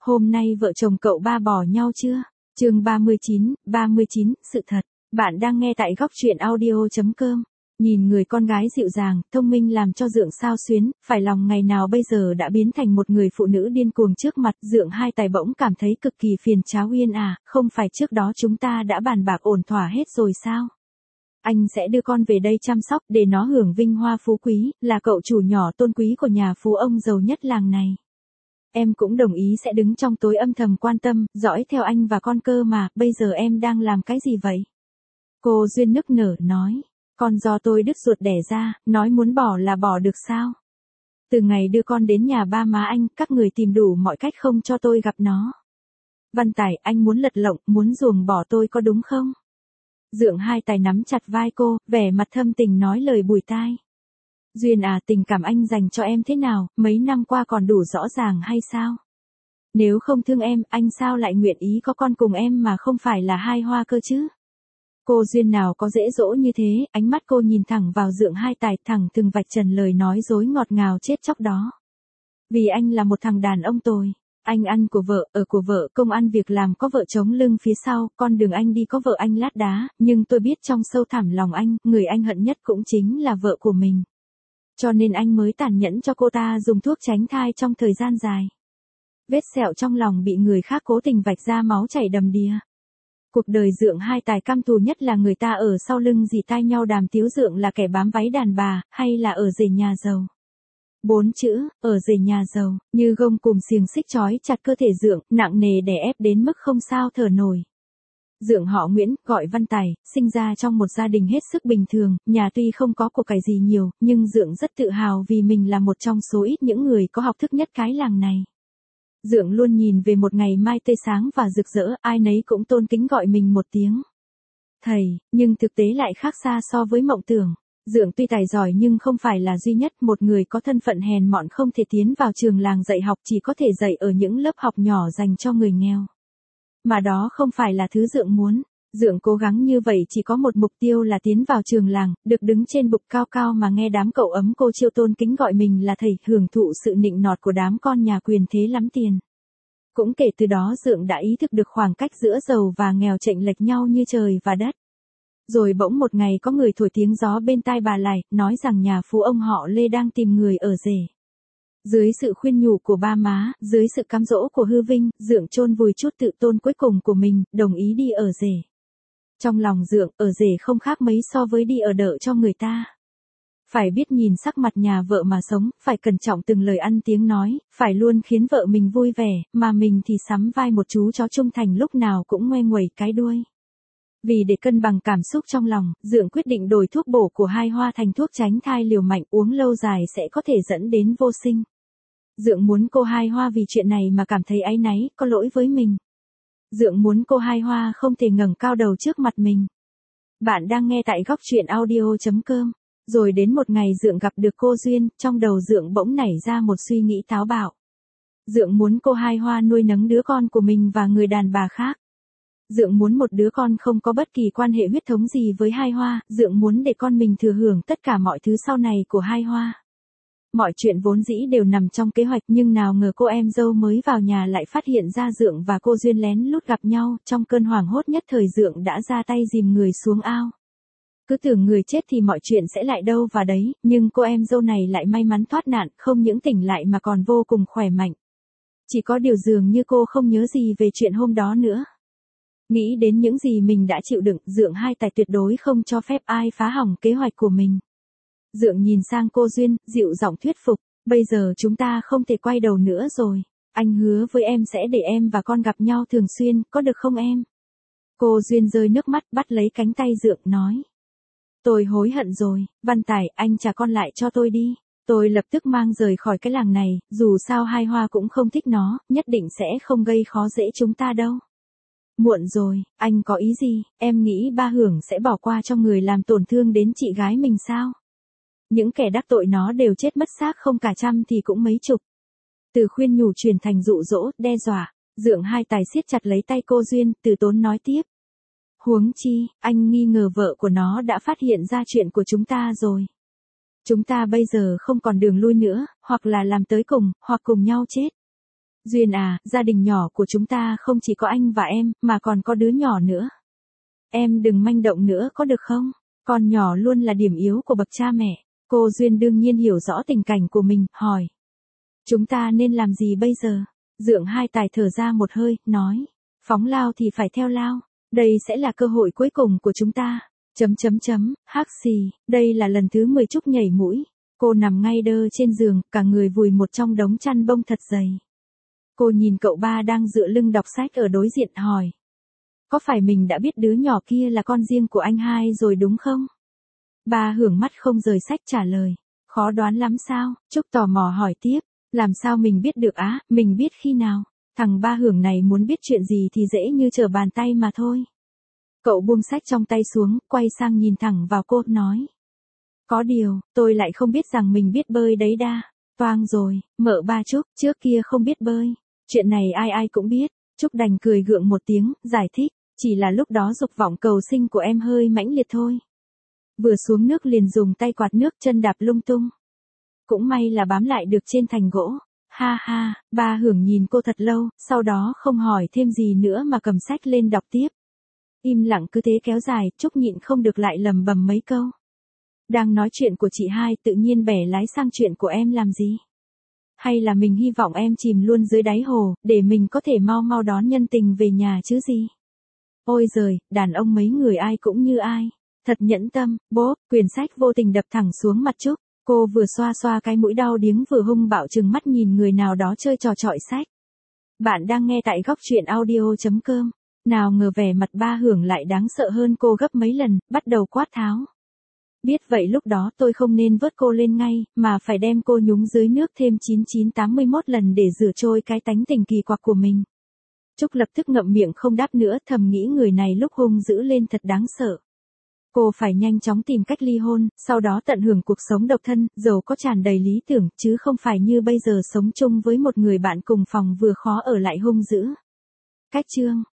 Hôm nay vợ chồng cậu ba bỏ nhau chưa? Chương 39, sự thật. Bạn đang nghe tại góc truyện audio.com. Nhìn người con gái dịu dàng, thông minh làm cho Dượng xao xuyến, phải lòng ngày nào bây giờ đã biến thành một người phụ nữ điên cuồng trước mặt. Dượng hai tài bỗng cảm thấy cực kỳ phiền cháo. Uyên à, không phải trước đó chúng ta đã bàn bạc ổn thỏa hết rồi sao? Anh sẽ đưa con về đây chăm sóc để nó hưởng vinh hoa phú quý, là cậu chủ nhỏ tôn quý của nhà phú ông giàu nhất làng này. Em cũng đồng ý sẽ đứng trong tối âm thầm quan tâm, dõi theo anh và con cơ mà, bây giờ em đang làm cái gì vậy? Cô Duyên nức nở nói, con do tôi đứt ruột đẻ ra, nói muốn bỏ là bỏ được sao? Từ ngày đưa con đến nhà ba má anh, các người tìm đủ mọi cách không cho tôi gặp nó. Văn Tài, anh muốn lật lọng, muốn ruồng bỏ tôi có đúng không? Dượng hai tài nắm chặt vai cô, vẻ mặt thâm tình nói lời bùi tai. Duyên à, tình cảm anh dành cho em thế nào, mấy năm qua còn đủ rõ ràng hay sao? Nếu không thương em, anh sao lại nguyện ý có con cùng em mà không phải là hai hoa cơ chứ? Cô Duyên nào có dễ dỗ như thế, ánh mắt cô nhìn thẳng vào Dượng hai tài, thẳng từng vạch trần lời nói dối ngọt ngào chết chóc đó. Vì anh là một thằng đàn ông tồi. Anh ăn của vợ, ở của vợ, công ăn việc làm có vợ chống lưng phía sau, con đường anh đi có vợ anh lát đá, nhưng tôi biết trong sâu thẳm lòng anh, người anh hận nhất cũng chính là vợ của mình. Cho nên anh mới tàn nhẫn cho cô ta dùng thuốc tránh thai trong thời gian dài. Vết sẹo trong lòng bị người khác cố tình vạch ra, máu chảy đầm đìa. Cuộc đời Dượng hai tài căm thù nhất là người ta ở sau lưng dì tai nhau đàm tiếu Dượng là kẻ bám váy đàn bà, hay là ở rể nhà giàu. 4 chữ, ở rể nhà giàu, như gông cùm xiềng xích trói chặt cơ thể Dượng, nặng nề đè ép đến mức không sao thở nổi. Dượng họ Nguyễn, gọi Văn Tài, sinh ra trong một gia đình hết sức bình thường, nhà tuy không có của cải gì nhiều, nhưng Dượng rất tự hào vì mình là một trong số ít những người có học thức nhất cái làng này. Dượng luôn nhìn về một ngày mai tươi sáng và rực rỡ, ai nấy cũng tôn kính gọi mình một tiếng thầy, nhưng thực tế lại khác xa so với mộng tưởng. Dượng tuy tài giỏi nhưng không phải là duy nhất, một người có thân phận hèn mọn không thể tiến vào trường làng dạy học, chỉ có thể dạy ở những lớp học nhỏ dành cho người nghèo. Mà đó không phải là thứ Dượng muốn. Dượng cố gắng như vậy chỉ có một mục tiêu là tiến vào trường làng, được đứng trên bục cao cao mà nghe đám cậu ấm cô chiêu tôn kính gọi mình là thầy, hưởng thụ sự nịnh nọt của đám con nhà quyền thế lắm tiền. Cũng kể từ đó Dượng đã ý thức được khoảng cách giữa giàu và nghèo chệch lệch nhau như trời và đất. Rồi bỗng một ngày có người thổi tiếng gió bên tai bà lại, nói rằng nhà phú ông họ Lê đang tìm người ở rể. Dưới sự khuyên nhủ của ba má, dưới sự cám dỗ của hư vinh, Dượng chôn vùi chút tự tôn cuối cùng của mình, đồng ý đi ở rể. Trong lòng Dượng, ở rể không khác mấy so với đi ở đợ cho người ta. Phải biết nhìn sắc mặt nhà vợ mà sống, phải cẩn trọng từng lời ăn tiếng nói, phải luôn khiến vợ mình vui vẻ, mà mình thì sắm vai một chú chó trung thành lúc nào cũng ngoe nguẩy cái đuôi. Vì để cân bằng cảm xúc trong lòng, Dượng quyết định đổi thuốc bổ của hai hoa thành thuốc tránh thai liều mạnh, uống lâu dài sẽ có thể dẫn đến vô sinh. Dượng muốn cô hai hoa vì chuyện này mà cảm thấy áy náy, có lỗi với mình. Dượng muốn cô hai hoa không thể ngẩng cao đầu trước mặt mình. Bạn đang nghe tại góc truyện audio.com. Rồi đến một ngày Dượng gặp được cô Duyên, trong đầu Dượng bỗng nảy ra một suy nghĩ táo bạo. Dượng muốn cô hai hoa nuôi nấng đứa con của mình và người đàn bà khác. Dượng muốn một đứa con không có bất kỳ quan hệ huyết thống gì với hai hoa, Dượng muốn để con mình thừa hưởng tất cả mọi thứ sau này của hai hoa. Mọi chuyện vốn dĩ đều nằm trong kế hoạch, nhưng nào ngờ cô em dâu mới vào nhà lại phát hiện ra Dượng và cô Duyên lén lút gặp nhau, trong cơn hoảng hốt nhất thời Dượng đã ra tay dìm người xuống ao. Cứ tưởng người chết thì mọi chuyện sẽ lại đâu và đấy, nhưng cô em dâu này lại may mắn thoát nạn, không những tỉnh lại mà còn vô cùng khỏe mạnh. Chỉ có điều dường như cô không nhớ gì về chuyện hôm đó nữa. Nghĩ đến những gì mình đã chịu đựng, Dượng hai tài tuyệt đối không cho phép ai phá hỏng kế hoạch của mình. Dượng nhìn sang cô Duyên, dịu giọng thuyết phục, bây giờ chúng ta không thể quay đầu nữa rồi. Anh hứa với em sẽ để em và con gặp nhau thường xuyên, có được không em? Cô Duyên rơi nước mắt bắt lấy cánh tay Dượng nói. Tôi hối hận rồi, Văn Tài, anh trả con lại cho tôi đi. Tôi lập tức mang rời khỏi cái làng này, dù sao hai hoa cũng không thích nó, nhất định sẽ không gây khó dễ chúng ta đâu. Muộn rồi, anh có ý gì, em nghĩ ba Hưởng sẽ bỏ qua cho người làm tổn thương đến chị gái mình sao? Những kẻ đắc tội nó đều chết mất xác không cả trăm thì cũng mấy chục. Từ khuyên nhủ chuyển thành dụ dỗ, đe dọa, Dượng hai tài siết chặt lấy tay cô Duyên, từ tốn nói tiếp. Huống chi, anh nghi ngờ vợ của nó đã phát hiện ra chuyện của chúng ta rồi. Chúng ta bây giờ không còn đường lui nữa, hoặc là làm tới cùng, hoặc cùng nhau chết. Duyên à, gia đình nhỏ của chúng ta không chỉ có anh và em, mà còn có đứa nhỏ nữa. Em đừng manh động nữa có được không? Con nhỏ luôn là điểm yếu của bậc cha mẹ. Cô Duyên đương nhiên hiểu rõ tình cảnh của mình, hỏi. Chúng ta nên làm gì bây giờ? Dượng Hai Tài thở ra một hơi, nói. Phóng lao thì phải theo lao. Đây sẽ là cơ hội cuối cùng của chúng ta. Hắc xì, đây là lần thứ 10 Trúc nhảy mũi. Cô nằm ngay đơ trên giường, cả người vùi một trong đống chăn bông thật dày. Cô nhìn cậu ba đang dựa lưng đọc sách ở đối diện hỏi. Có phải mình đã biết đứa nhỏ kia là con riêng của anh hai rồi đúng không? Ba Hưởng mắt không rời sách trả lời. Khó đoán lắm sao? Trúc tò mò hỏi tiếp. Làm sao mình biết được á, mình biết khi nào? Thằng Ba Hưởng này muốn biết chuyện gì thì dễ như trở bàn tay mà thôi. Cậu buông sách trong tay xuống, quay sang nhìn thẳng vào cô, nói. Có điều, tôi lại không biết rằng mình biết bơi đấy đa. Toang rồi, mợ ba Trúc, trước kia không biết bơi. Chuyện này ai ai cũng biết. Trúc đành cười gượng một tiếng, giải thích. Chỉ là lúc đó dục vọng cầu sinh của em hơi mãnh liệt thôi. Vừa xuống nước liền dùng tay quạt nước, chân đạp lung tung. Cũng may là bám lại được trên thành gỗ. Ha ha, Ba Hưởng nhìn cô thật lâu, sau đó không hỏi thêm gì nữa mà cầm sách lên đọc tiếp. Im lặng cứ thế kéo dài, Trúc nhịn không được lại lầm bầm mấy câu. Đang nói chuyện của chị hai tự nhiên bẻ lái sang chuyện của em làm gì? Hay là mình hy vọng em chìm luôn dưới đáy hồ, để mình có thể mau mau đón nhân tình về nhà chứ gì? Ôi giời, đàn ông mấy người ai cũng như ai. Thật nhẫn tâm, bốp, quyển sách vô tình đập thẳng xuống mặt Trúc. Cô vừa xoa xoa cái mũi đau điếng vừa hung bạo trừng mắt nhìn người nào đó chơi trò chọi sách. Bạn đang nghe tại góc truyện audio.com. Nào ngờ vẻ mặt Ba Hưởng lại đáng sợ hơn cô gấp mấy lần, bắt đầu quát tháo. Biết vậy lúc đó tôi không nên vớt cô lên ngay, mà phải đem cô nhúng dưới nước thêm 9981 lần để rửa trôi cái tánh tình kỳ quặc của mình. Trúc lập tức ngậm miệng không đáp nữa, thầm nghĩ người này lúc hung dữ lên thật đáng sợ. Cô phải nhanh chóng tìm cách ly hôn, sau đó tận hưởng cuộc sống độc thân, dầu có tràn đầy lý tưởng, chứ không phải như bây giờ sống chung với một người bạn cùng phòng vừa khó ở lại hung dữ. Cách chương